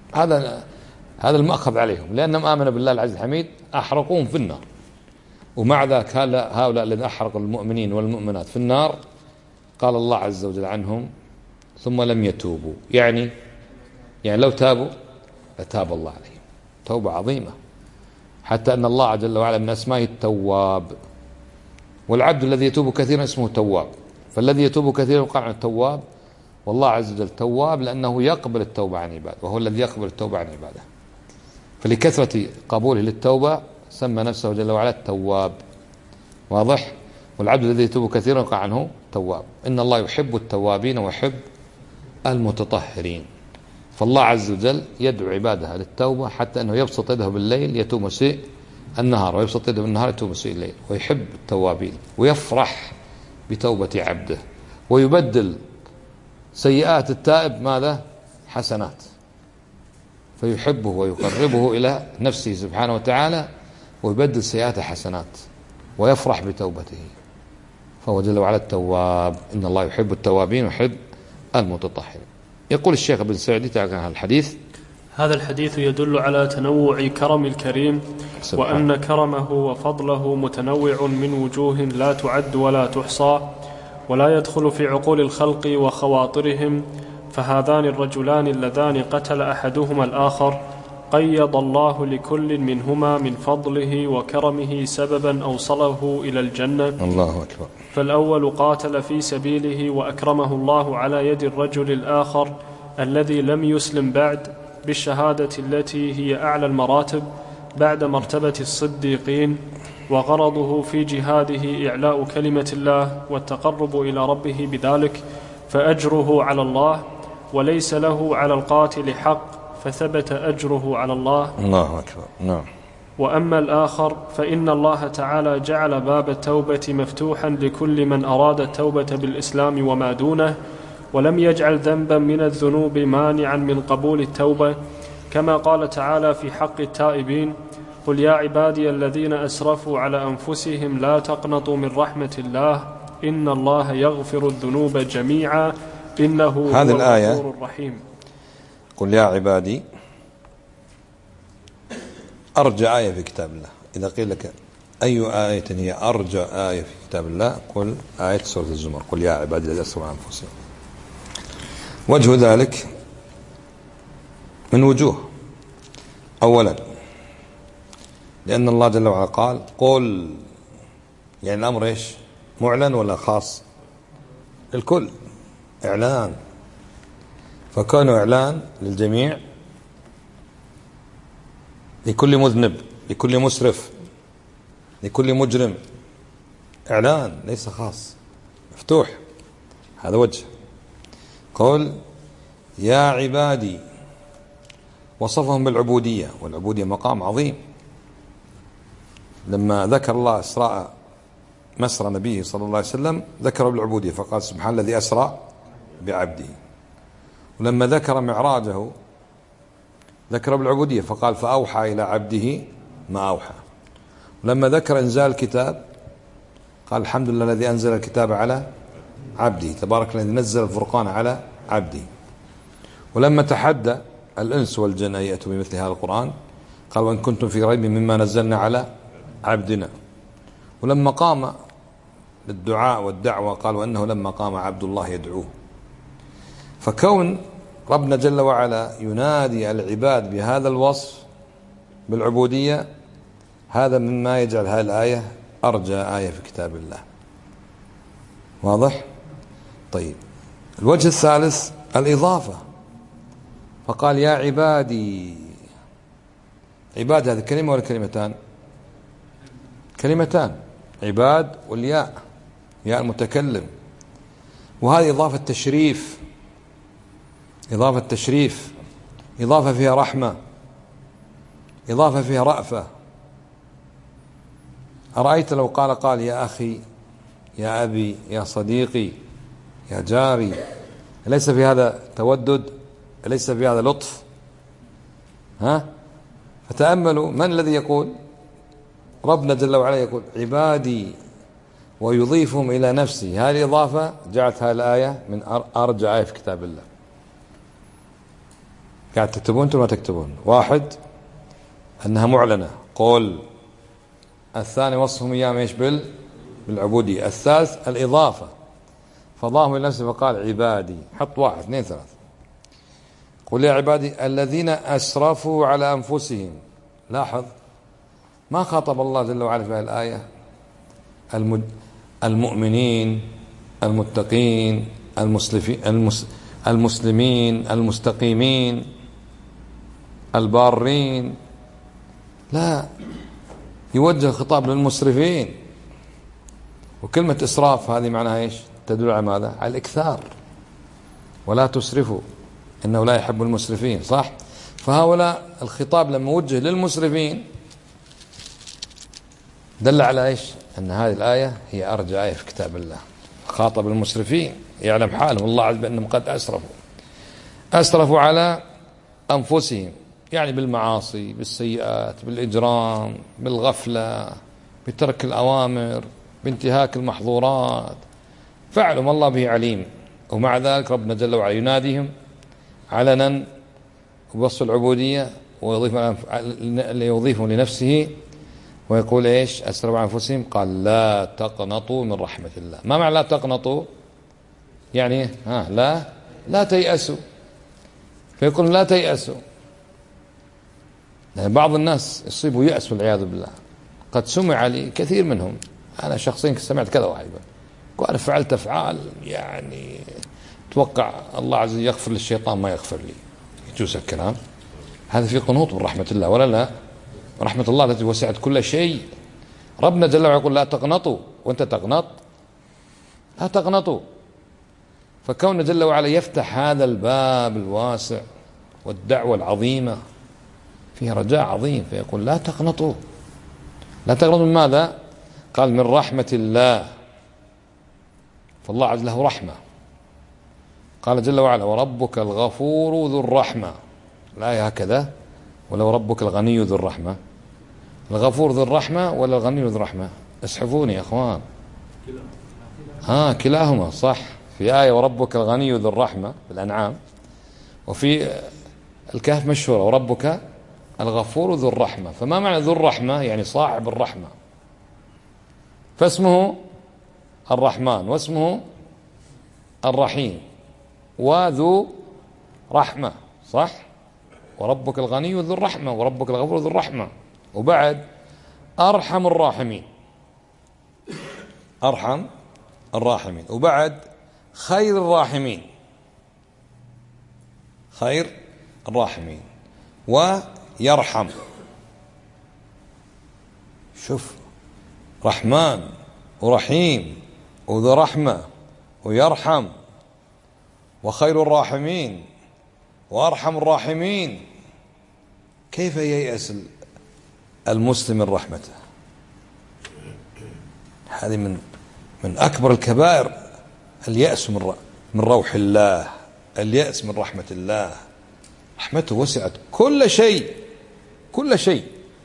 هذا المأخذ عليهم، لأنهم آمنوا بالله العزيز الحميد أحرقوهم في النار. ومع ذلك هؤلاء الذين أحرقوا المؤمنين والمؤمنات في النار قال الله عز وجل عنهم ثم لم يتوبوا، يعني لو تابوا لتاب الله عليهم. توبة عظيمة، حتى أن الله جل وعلا من أسمائه التواب، والعبد الذي يتوب كثيرا اسمه تواب. فالذي يتوب كثيرا يقال عن التواب، والله عز وجل تواب لأنه يقبل التوبة عن عباده، وهو الذي يقبل التوبة عن عباده. فلكثرة قبوله للتوبة سمى نفسه جل وعلا التواب. واضح؟ والعبد الذي يتوب كثيرا يقال عنه تواب. إن الله يحب التوابين ويحب المتطهرين. فالله عز وجل يدعو عباده للتوبة، حتى أنه يبسط يده بالليل يتوب مسيء النهار، ويبسط يده بالنهار يتوب مسيء الليل، ويحب التوابين ويفرح بتوبة عبده، ويبدل سيئات التائب ماذا؟ حسنات، فيحبه ويقربه إلى نفسه سبحانه وتعالى، ويبدل سيئات حسنات ويفرح بتوبته. فهو جل وعلا التواب. إن الله يحب التوابين ويحب المتطهرين. يقول الشيخ ابن سعدي تعالى عن الحديث: هذا الحديث يدل على تنوع كرم الكريم، وأن كرمه وفضله متنوع من وجوه لا تعد ولا تحصى، ولا يدخل في عقول الخلق وخواطرهم. فهذان الرجلان اللذان قتل أحدهما الآخر قيض الله لكل منهما من فضله وكرمه سببا أوصله إلى الجنة. الله أكبر. فالأول قاتل في سبيله وأكرمه الله على يد الرجل الآخر الذي لم يسلم بعد بالشهادة التي هي أعلى المراتب بعد مرتبة الصديقين، وغرضه في جهاده إعلاء كلمة الله والتقرب إلى ربه بذلك، فأجره على الله وليس له على القاتل حق، فثبت أجره على الله. الله أكبر. نعم. وأما الآخر فإن الله تعالى جعل باب التوبة مفتوحا لكل من أراد التوبة بالإسلام وما دونه، ولم يجعل ذنبا من الذنوب مانعا من قبول التوبة، كما قال تعالى في حق التائبين: قل يا عبادي الذين أسرفوا على أنفسهم لا تقنطوا من رحمة الله إن الله يغفر الذنوب جميعا إنه هو الغفور الرحيم. قل يا عبادي أرجى آية في كتاب الله. إذا قيل لك أي آية هي أرجى آية في كتاب الله، قل آية سورة الزمر: قل يا عبادي الذين أسرفوا على أنفسهم. وجه ذلك من وجوه. أولا لأن الله جل وعلا قال قل، يعني الأمر إيش؟ معلن ولا خاص؟ الكل إعلان، فكانوا إعلان للجميع، لكل مذنب، لكل مسرف، لكل مجرم، إعلان ليس خاص. مفتوح، هذا وجه. قل يا عبادي، وصفهم بالعبودية، والعبودية مقام عظيم. لما ذكر الله إسراء مسرى نبيه صلى الله عليه وسلم ذكره بالعبودية، فقال سبحان الذي أسرى بعبده. ولما ذكر معراجه ذكر بالعبودية، فقال فأوحى إلى عبده ما أوحى. ولما ذكر إنزال الكتاب قال الحمد لله الذي أنزل الكتاب على عبده، تبارك الذي نزل الفرقان على عبده. ولما تحدى الإنس والجن أن يأتوا بمثل هذا القرآن قال وإن كنتم في ريب مما نزلنا على عبدنا. ولما قام للدعاء والدعوة قال وأنه لما قام عبد الله يدعوه. فكون ربنا جل وعلا ينادي العباد بهذا الوصف بالعبودية، هذا مما يجعل هذه الآية أرجى آية في كتاب الله. واضح؟ طيب، الوجه الثالث الإضافة، فقال يا عبادي. عباد هذه كلمة ولا كلمتان؟ كلمتان، عباد والياء، ياء المتكلم. وهذه إضافة تشريف، إضافة تشريف، إضافة فيها رحمة، إضافة فيها رأفة. أرأيت لو قال يا أخي، يا أبي، يا صديقي، يا جاري، أليس في هذا تودد؟ أليس في هذا لطف؟ ها؟ فتأملوا من الذي يقول؟ ربنا جل وعلا يقول عبادي ويضيفهم إلى نفسه. هذه الإضافة جعلت هذه الآية من أرجى آية في كتاب الله. قاعد تكتبون أنتم ما تكتبون؟ واحد أنها معلنة، قول. الثاني وصفهم إياه ايش؟ بالعبودية. الثالث الإضافة، فضاهم إلى نفسه فقال عبادي. حط واحد اثنين ثلاث. قل يا عبادي الذين أسرفوا على أنفسهم. لاحظ ما خاطب الله جل وعلا في هذه الآية المؤمنين المتقين المسلمين المستقيمين البارين، لا، يوجه الخطاب للمسرفين. وكلمة إسراف هذه معناها إيش؟ تدل على ماذا؟ على الإكثار. ولا تسرفوا إنه لا يحب المسرفين، صح؟ فهؤلاء الخطاب لما وجه للمسرفين دل على إيش؟ أن هذه الآية هي أرجى آية في كتاب الله. خاطب المسرفين يعلم حالهم الله عز بأنهم قد أسرفوا على أنفسهم، يعني بالمعاصي، بالسيئات، بالإجرام، بالغفلة، بترك الأوامر، بانتهاك المحظورات، فعلوا ما الله به عليم. ومع ذلك ربنا جل وعلا يناديهم علنا بوصف العبودية ويضيفهم لنفسه ويقول إيش؟ أسرفوا على أنفسهم. قال لا تقنطوا من رحمة الله. ما معنى لا تقنطوا؟ يعني لا تيأسوا. فيقول لا تيأسوا، يعني بعض الناس يصيبوا يأس والعياذ بالله. قد سمع لي كثير منهم، أنا شخصيا سمعت كذا واحد قال فعلت أفعال يعني توقع الله عز وجل يغفر للشيطان ما يغفر لي. يجوز الكلام هذا في قنوط من رحمة الله ولا لا؟ رحمة الله التي وسعت كل شيء. ربنا جل وعلا يقول لا تقنطوا، وانت تقنط؟ لا تقنطوا. فكون جل وعلا يفتح هذا الباب الواسع والدعوة العظيمة فيها رجاء عظيم، فيقول لا تقنطوا. لا تقنطوا من ماذا؟ قال من رحمة الله، فالله عز له رحمة. قال جل وعلا وربك الغفور ذو الرحمة. الآية هكذا، ولو ربك الغني ذو الرحمة. الغفور ذو الرحمة ولا الغني ذو الرحمة؟ اسحفوني يا أخوان. كلاهما صح. في آية وربك الغني ذو الرحمة بالأنعام، وفي الكهف مشهورة وربك الغفور ذو الرحمة. فما معنى ذو الرحمة؟ يعني صاحب الرحمة. فاسمه الرحمن واسمه الرحيم وذو رحمة، صح؟ وربك الغني ذو الرحمة وربك الغفور ذو الرحمة. وبعد أرحم الراحمين، أرحم الراحمين. وبعد خير الراحمين، خير الراحمين. ويرحم. شوف، رحمن ورحيم وذو رحمة ويرحم وخير الراحمين وأرحم الراحمين، كيف ييأس المسلم من رحمته؟ هذه من أكبر الكبائر، اليأس من روح الله، اليأس من رحمة الله. رحمته وسعت كل شيء، كل شيء،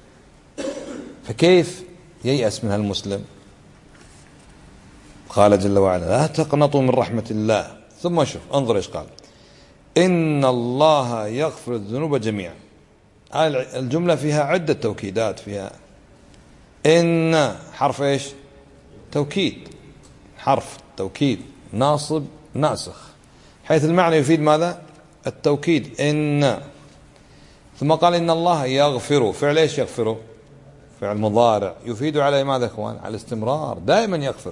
فكيف ييأس منها المسلم؟ قال جل وعلا: لا تقنطوا من رحمة الله. ثم شوف، انظر ايش قال: إن الله يغفر الذنوب جميعا. الجملة فيها عدة توكيدات، فيها إن حرف ايش؟ توكيد، حرف توكيد ناصب ناسخ، حيث المعنى يفيد ماذا؟ التوكيد. إن، ثم قال إن الله يغفر، فعل ايش يغفره؟ فعل مضارع يفيد على ماذا اخوان؟ على الاستمرار، دائما يغفر.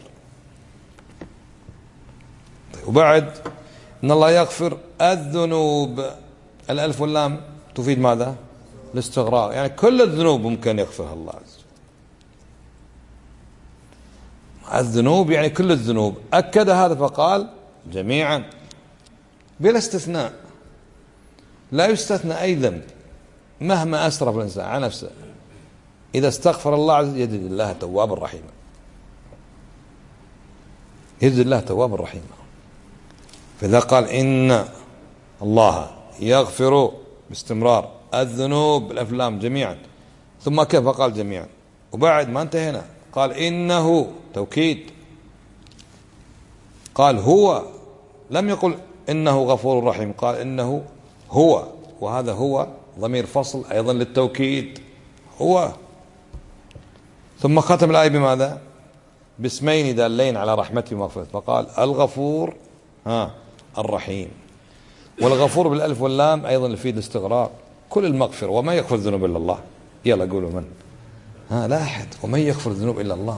وبعد إن الله يغفر الذنوب، الألف واللام تفيد ماذا؟ الاستغراق، يعني كل الذنوب ممكن يغفرها الله عز وجل. الذنوب يعني كل الذنوب، أكد هذا فقال جميعا بلا استثناء، لا يستثنى أي ذنب مهما أسرف الإنسان على نفسه، إذا استغفر الله عز وجل يجد الله توابا رحيما، يجد الله توابا رحيما. فإذا قال إن الله يغفر باستمرار الذنوب بالأفلام جميعا، ثم كيف قال جميعا؟ وبعد ما انتهينا قال إنه توكيد، قال هو، لم يقل إنه غفور رحيم، قال إنه هو، وهذا هو ضمير فصل أيضا للتوكيد، هو. ثم ختم الآية بماذا؟ باسمين دالين على رحمته ومغفرته، فقال الغفور الرحيم. والغفور بالألف واللام أيضا يفيد الاستغراق، كل المغفرة، وما يغفر الذنوب إلا الله. يلا قولوا من؟ لا أحد، ومن يغفر الذنوب إلا الله.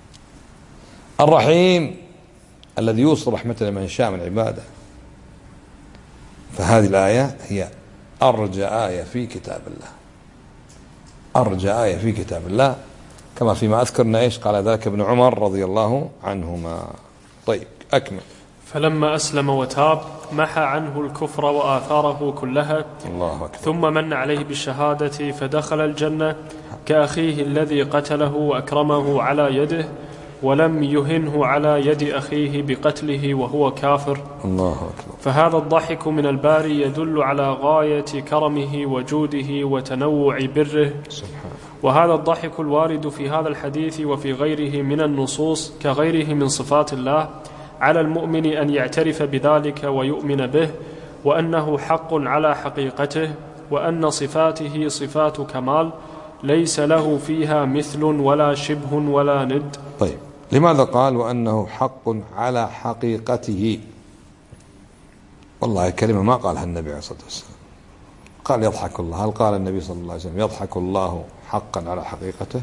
الرحيم الذي يوصل رحمته لمن شاء من عباده. فهذه الآية هي أرجى آية في كتاب الله، أرجى آية في كتاب الله، كما فيما أذكرنا إيش قال ذلك ابن عمر رضي الله عنهما. طيب أكمل. فلما أسلم وتاب محى عنه الكفر وآثاره كلها، الله أكبر. ثم من عليه بالشهادة فدخل الجنة كأخيه الذي قتله وأكرمه على يده، ولم يهنه على يد أخيه بقتله وهو كافر. الله أكبر. فهذا الضحك من الباري يدل على غاية كرمه وجوده وتنوع بره سبحانه. وهذا الضحك الوارد في هذا الحديث وفي غيره من النصوص كغيره من صفات الله، على المؤمن أن يعترف بذلك ويؤمن به، وأنه حق على حقيقته، وأن صفاته صفات كمال ليس له فيها مثل ولا شبه ولا ند. طيب لماذا قال وأنه حق على حقيقته؟ والله كلمة ما قالها النبي عليه الصلاة والسلام. قال يضحك الله، هل قال النبي صلى الله عليه وسلم يضحك الله حقا على حقيقته؟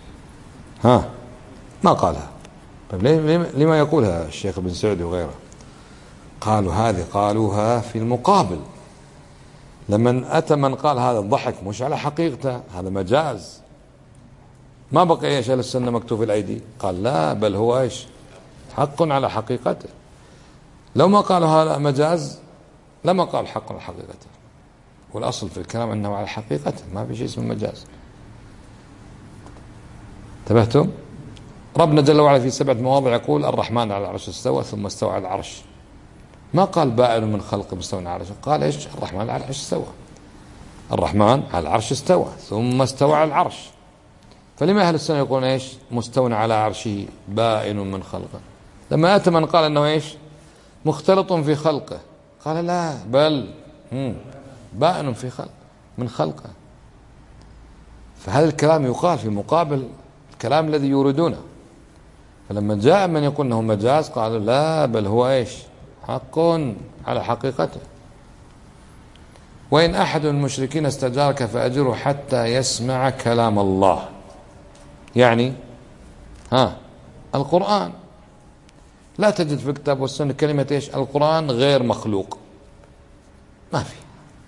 ما قالها. طيب لما يقولها الشيخ بن سعد وغيره؟ قالوا هذه قالوها في المقابل، لما أتى من قال هذا الضحك مش على حقيقته، هذا مجاز، ما بقي ايش السنة مكتوب في الأيدي، قال لا بل هو ايش حق على حقيقته. لو ما قالوا هذا مجاز لما قال حق على حقيقته، والأصل في الكلام أنه على حقيقته، ما في شيء اسمه مجاز. انتبهتم؟ ربنا جل وعلا في 7 مواضع يقول الرحمن على العرش استوى ثم استوى على العرش، ما قال بائن من خلق مستوى على العرش، قال ايش الرحمن على العرش استوى، الرحمن على العرش استوى ثم استوى على العرش. فلما أهل السنة يقولون ايش مستوى على عرشه بائن من خلقه؟ لما أتى من قال أنه ايش مختلط في خلقه، قال لا بل بائن في خلق من خلقه. فهذا الكلام يقال في مقابل الكلام الذي يريدونه. فلما جاء من يقول انه مجاز قالوا لا بل هو ايش حق على حقيقته. وإن أحد المشركين استجارك فأجره حتى يسمع كلام الله، يعني القرآن. لا تجد في الكتاب والسنة كلمة ايش القرآن غير مخلوق، ما في.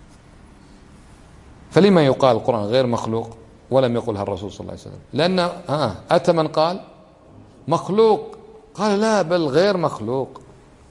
فلما يقال القرآن غير مخلوق ولم يقلها الرسول صلى الله عليه وسلم؟ لأن أتى من قال مخلوق، قال لا بل غير مخلوق.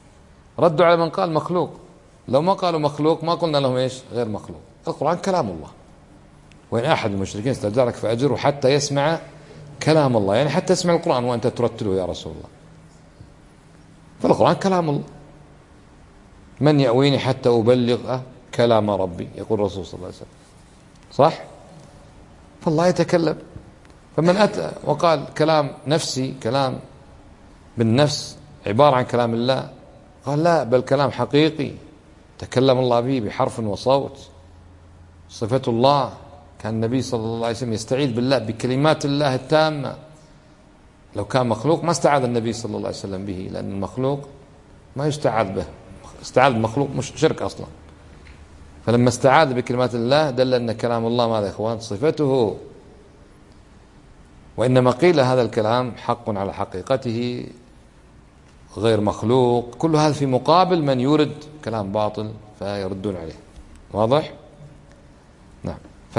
ردوا على من قال مخلوق. لو ما قالوا مخلوق ما قلنا لهم إيش غير مخلوق. القرآن كلام الله، وإن أحد المشركين استأجرك فأجره حتى يسمع كلام الله، يعني حتى يسمع القرآن وأنت ترتله يا رسول الله. فالقرآن كلام الله. من يأويني حتى أبلغ كلام ربي، يقول الرسول صلى الله عليه وسلم، صح؟ فالله يتكلم. فمن أتى وقال كلام نفسي، كلام بالنفس عبارة عن كلام الله، قال لا، بل كلام حقيقي تكلم الله به بحرف وصوت، صفة الله. كان النبي صلى الله عليه وسلم يستعيذ بالله بكلمات الله التامة. لو كان مخلوق ما استعاذ النبي صلى الله عليه وسلم به، لأن المخلوق ما يستعاذ به، استعاذ المخلوق مش شرك أصلا. فلما استعاذ بكلمات الله دل أن كلام الله ماذا يا إخوان؟ صفته. وإنما قيل هذا الكلام حق على حقيقته غير مخلوق. كل هذا في مقابل من يورد كلام باطل فيردون عليه. واضح؟ نعم.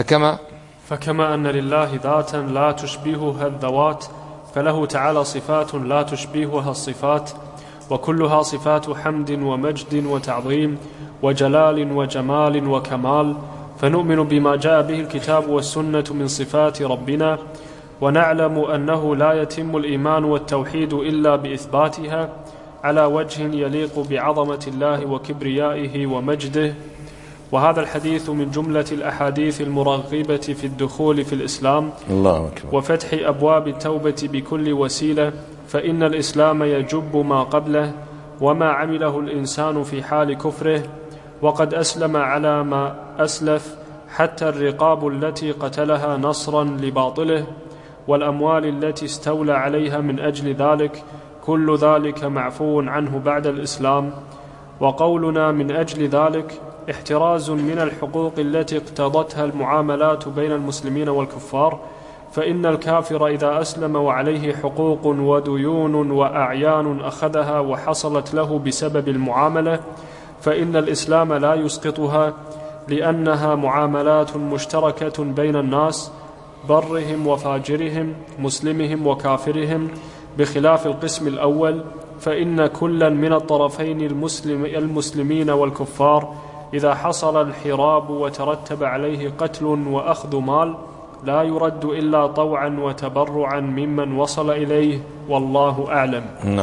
فكما أن لله ذاتا لا تشبهها الذوات، فله تعالى صفات لا تشبهها الصفات، وكلها صفات حمد ومجد وتعظيم وجلال وجمال وكمال. فنؤمن بما جاء به الكتاب والسنة من صفات ربنا، ونعلم أنه لا يتم الإيمان والتوحيد إلا بإثباتها على وجه يليق بعظمة الله وكبريائه ومجده. وهذا الحديث من جملة الأحاديث المرغبة في الدخول في الإسلام وفتح أبواب التوبة بكل وسيلة، فإن الإسلام يجب ما قبله وما عمله الإنسان في حال كفره، وقد أسلم على ما أسلف، حتى الرقاب التي قتلها نصرا لباطله، والأموال التي استولى عليها من أجل ذلك، كل ذلك معفو عنه بعد الإسلام. وقولنا من أجل ذلك احتراز من الحقوق التي اقتضتها المعاملات بين المسلمين والكفار، فإن الكافر إذا أسلم وعليه حقوق وديون وأعيان أخذها وحصلت له بسبب المعاملة، فإن الإسلام لا يسقطها، لأنها معاملات مشتركة بين الناس، برهم وفاجرهم، مسلمهم وكافرهم، بخلاف القسم الأول، فإن كلا من الطرفين المسلمين والكفار إذا حصل الحراب وترتب عليه قتل وأخذ مال لا يرد إلا طوعا وتبرعا ممن وصل إليه، والله أعلم.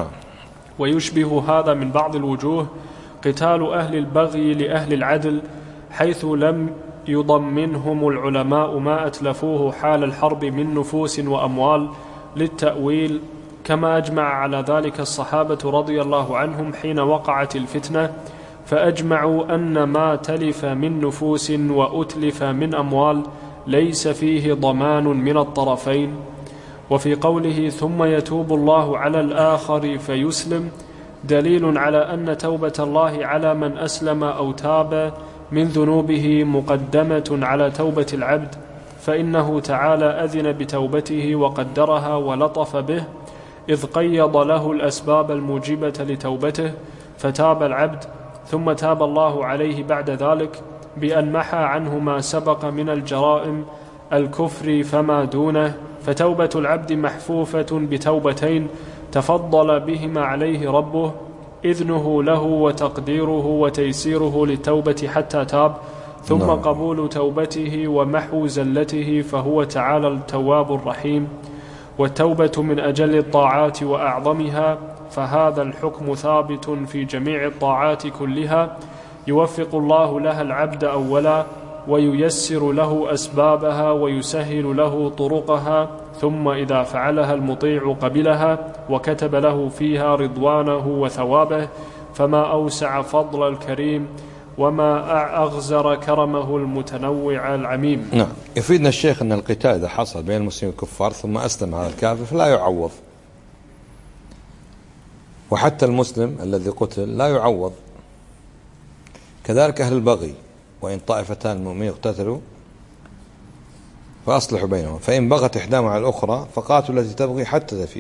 ويشبه هذا من بعض الوجوه قتال أهل البغي لأهل العدل، حيث لم يضمنهم العلماء ما أتلفوه حال الحرب من نفوس وأموال للتأويل، كما أجمع على ذلك الصحابة رضي الله عنهم حين وقعت الفتنة، فأجمعوا أن ما تلف من نفوس وأتلف من أموال ليس فيه ضمان من الطرفين. وفي قوله ثم يتوب الله على الآخر فيسلم دليل على أن توبة الله على من أسلم أو تاب من ذنوبه مقدمة على توبة العبد، فإنه تعالى أذن بتوبته وقدرها ولطف به، إذ قيض له الأسباب الموجبة لتوبته، فتاب العبد، ثم تاب الله عليه بعد ذلك بأن محى عنه ما سبق من الجرائم الكفر فما دونه. فتوبة العبد محفوفة بتوبتين تفضل بهما عليه ربه، إذنه له وتقديره وتيسيره للتوبة حتى تاب، ثم قبول توبته ومحو زلته، فهو تعالى التواب الرحيم. والتوبة من أجل الطاعات وأعظمها، فهذا الحكم ثابت في جميع الطاعات كلها، يوفق الله لها العبد أولا، وييسر له أسبابها ويسهل له طرقها، ثم إذا فعلها المطيع قبلها وكتب له فيها رضوانه وثوابه، فما أوسع فضل الكريم وما أغزر كرمه المتنوع العميم. نعم. يفيدنا الشيخ أن القتال إذا حصل بين المسلمين والكفار ثم أسلم هذا الكافر فلا يعوض، وحتى المسلم الذي قتل لا يعوض. كذلك أهل البغي، وإن طائفتان المؤمنين اقتتلوا فأصلحوا بينهم، فإن بغت إحداهما على الأخرى فقاتلوا التي تبغي حتى تفيء.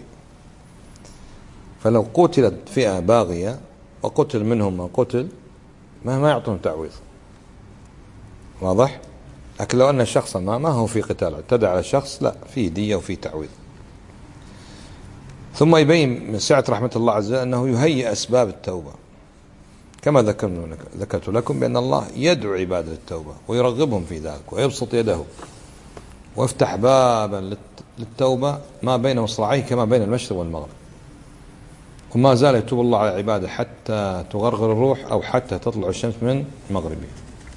فلو قتلت فئة باغية وقتل منهم من قتل ما يعطون تعويض، واضح؟ لكن لو أن الشخص ما هو في قتال اعتدى على الشخص، لا، في دية وفي تعويض. ثم يبين من سعة رحمة الله عز وجل أنه يهيئ أسباب التوبة، كما ذكرت لكم بأن الله يدعو عباده للتوبة ويرغبهم في ذلك ويبسط يده ويفتح بابا للتوبة ما بين مصراعيه كما بين المشرق والمغرب، وما زال يتوب الله على عباده حتى تغرغر الروح أو حتى تطلع الشمس من مغربها.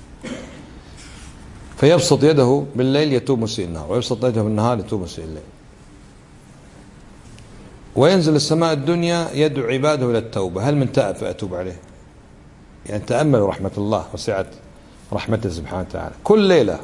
فيبسط يده بالليل يتوب مسيء النهار، ويبسط يده بالنهار يتوب مسيء الليل. وينزل السماء الدنيا يدعو عباده إلى التوبة، هل من تائب فأتوب عليه؟ يعني تأملوا رحمة الله وسعة رحمته سبحانه وتعالى كل ليلة.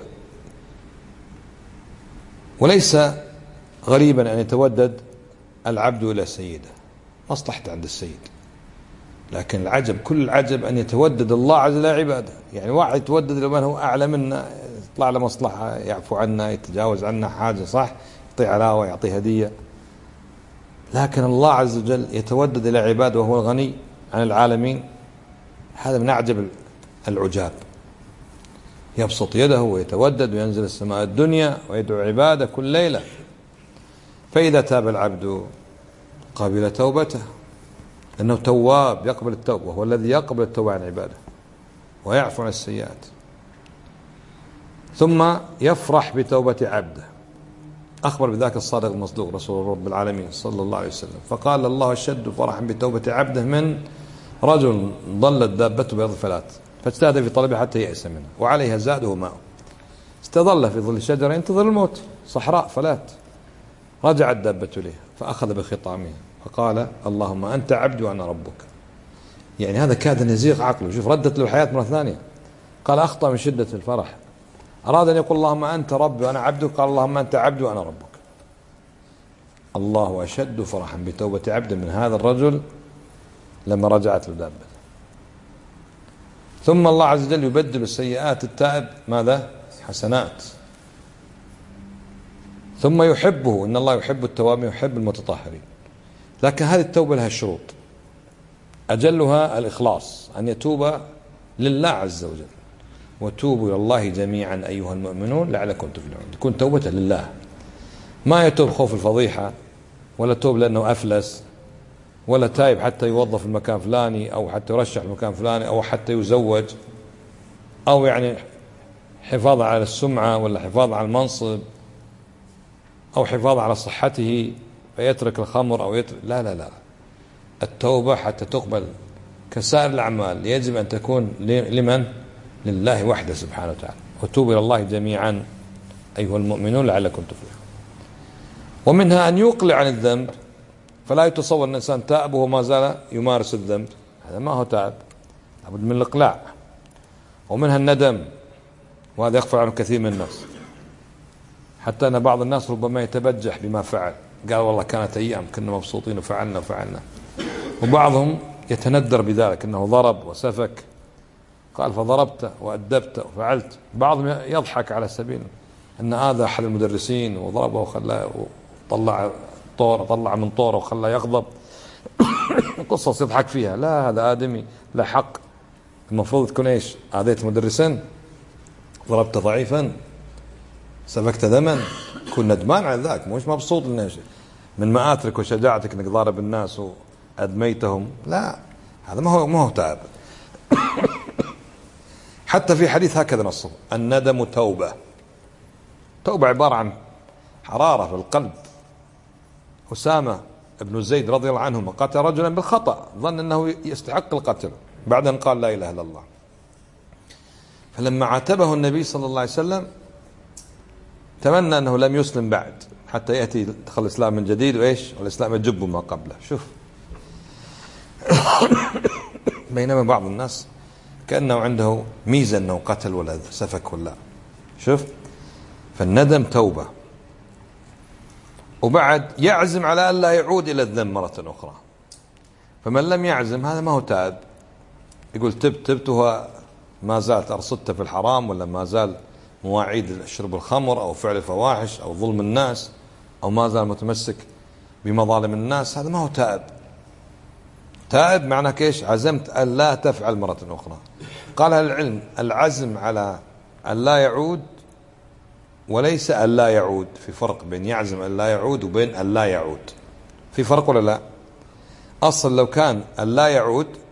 وليس غريبا أن يتودد العبد إلى سيده، مصلحته عند السيد، لكن العجب كل العجب أن يتودد الله عز وجل عباده. يعني واحد يتودد لمن هو أعلى منا، يطلع له مصلحة، يعفو عنا، يتجاوز عنا حاجة، صح، يعطي علاوة، يعطي هدية. لكن الله عز وجل يتودد إلى عباده وهو الغني عن العالمين. هذا من أعجب العجاب. يبسط يده ويتودد وينزل السماء الدنيا ويدعو عباده كل ليلة. فإذا تاب العبد قبل توبته، لأنه تواب يقبل التوبة، وهو الذي يقبل التوبة عن عباده ويعفو عن السيئات. ثم يفرح بتوبة عبده. أخبر بذلك الصادق المصدوق رسول رب العالمين صلى الله عليه وسلم، فقال الله أشد فرحا بتوبة عبده من رجل ضلت دابته بأرض الفلات فاجتهد في طلبها حتى يأس منها وعليها زاده ماء، استظل في ظل شجرة ينتظر الموت، صحراء فلات، رجعت دابته له فأخذ بخطامها فقال اللهم أنت عبدي وأنا ربك. يعني هذا كاد أن يزيغ عقله. شوف، ردت له الحياة مرة ثانية، قال أخطأ من شدة الفرح، أراد أن يقول اللهم أنت ربي وأنا عبدك، قال اللهم أنت عبدي وأنا ربك. الله أشد فرحا بتوبة عبد من هذا الرجل لما رجعت له دابته. ثم الله عز وجل يبدل السيئات التائب ماذا؟ حسنات. ثم يحبه، إن الله يحب التوابين يحب المتطهرين. لكن هذه التوبة لها شروط، أجلها الإخلاص، أن يتوب لله عز وجل. وتوبوا إلى الله جميعا أيها المؤمنون لعلكم تفلحون. تكون توبة لله، ما يتوب خوف الفضيحة، ولا توب لأنه أفلس، ولا تايب حتى يوظف في المكان فلاني، أو حتى يرشح في المكان فلاني، أو حتى يزوج، أو يعني حفاظ على السمعة، ولا حفاظ على المنصب، أو حفاظ على صحته فيترك الخمر أو يترك. لا لا لا، التوبة حتى تقبل كسائر الأعمال يجب أن تكون لمن؟ لله وحده سبحانه وتعالى. وتوبوا إلى الله جميعا أيها المؤمنون لعلكم تفلحون. ومنها أن يقلع عن الذنب، فلا يتصور أن الإنسان تائب وهو ما زال يمارس الذنب، هذا ما هو تائب، لابد من الإقلاع. ومنها الندم، وهذا يغفل عنه كثير من الناس، حتى أن بعض الناس ربما يتبجح بما فعل، قال والله كانت أيام كنا مبسوطين وفعلنا. وبعضهم يتندر بذلك، أنه ضرب وسفك، قال فضربت وأدبت وفعلت. بعضهم يضحك على سبيل أن هذا أحد المدرسين وضربه وخلاه طلع من طوره وخلاه يغضب قصص يضحك فيها. لا، هذا آدمي لا حق. المفروض تكون إيش؟ آذيت مدرسا، ضربت ضعيفا، سفكت دما، كن ندمان على ذاك، مش مبسوط من مآثرك وشجاعتك انك ضارب الناس وأدميتهم. لا، هذا ما هو تائب. حتى في حديث هكذا نصه: الندم توبة. توبة عبارة عن حرارة في القلب. أسامة بن زيد رضي الله عنهما قتل رجلا بالخطأ، ظن أنه يستحق القتل، بعد أن قال لا إله إلا الله. فلما عاتبه النبي صلى الله عليه وسلم تمنى أنه لم يسلم بعد حتى يأتي دخل الإسلام من جديد، وإيش؟ والإسلام يجب ما قبله. شوف بينما بعض الناس كأنه عنده ميزة أنه قتل ولا سفك ولا. شوف، فالندم توبة. وبعد يعزم على أن لا يعود إلى الذنب مرة أخرى. فمن لم يعزم هذا ما هو تائب. يقول تبت وهو ما زالت أرصدت في الحرام، ولا ما زال مواعيد شرب الخمر أو فعل الفواحش أو ظلم الناس، أو ما زال متمسك بمظالم الناس، هذا ما هو تائب. تائب معناه كيش؟ عزمت أن لا تفعل مرة أخرى. قال أهل العلم: العزم على أن لا يعود وليس أن لا يعود. في فرق بين يعزم أن لا يعود وبين أن لا يعود. في فرق ولا لا؟ أصل لو كان أن لا يعود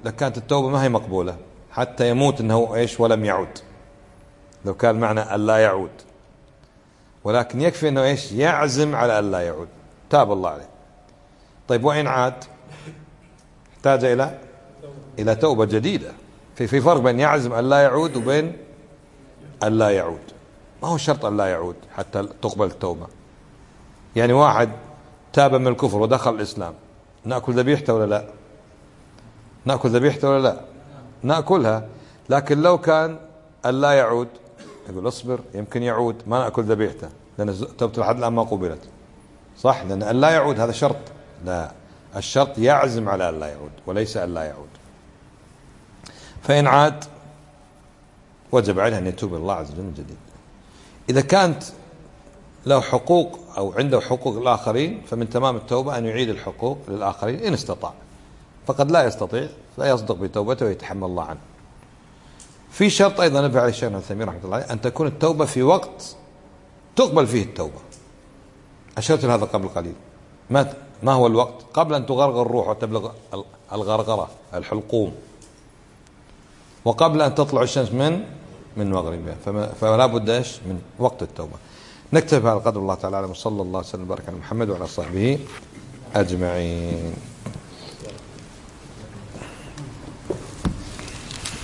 لكانت التوبة ما هي مقبولة حتى يموت انه ايش ولم يعود، لو كان معنى أن لا يعود، ولكن يكفي انه ايش يعزم على أن لا يعود تاب الله عليه. طيب وإن عاد احتاج إلى توبة جديدة. في فرق بين يعزم أن لا يعود وبين أن لا يعود. ما هو شرط أن لا يعود حتى تقبل التوبة. يعني واحد تاب من الكفر ودخل الإسلام، نأكل ذبيحته ولا لا؟ نأكل ذبيحته ولا لا؟ نأكلها. لكن لو كان أن لا يعود يقول اصبر يمكن يعود، ما نأكل ذبيحته لأن توبته لحد الآن ما قبلت، صح؟ لأن أن لا يعود هذا شرط. لا، الشرط يعزم على أن لا يعود وليس أن لا يعود. فإن عاد وجب عليه أن يتوب الله عز وجل من جديد. إذا كانت له حقوق أو عنده حقوق الآخرين فمن تمام التوبة أن يعيد الحقوق للآخرين إن استطاع. فقد لا يستطيع فيصدق بتوبته ويتحمل الله عنه. في شرط أيضا نبه عليه الشيخ ابن عثيمين رحمه الله عليه، أن تكون التوبة في وقت تقبل فيه التوبة. أشرت لهذا قبل قليل. ما هو الوقت؟ قبل أن تغرغر الروح وتبلغ الغرغرة الحلقوم، وقبل أن تطلع الشمس من مغربها. فلا بد إيش من وقت التوبة. نكتفي بهذا القدر. الله تعالى أعلم، وصلى الله وسلم وبارك على محمد وعلى صحبه أجمعين.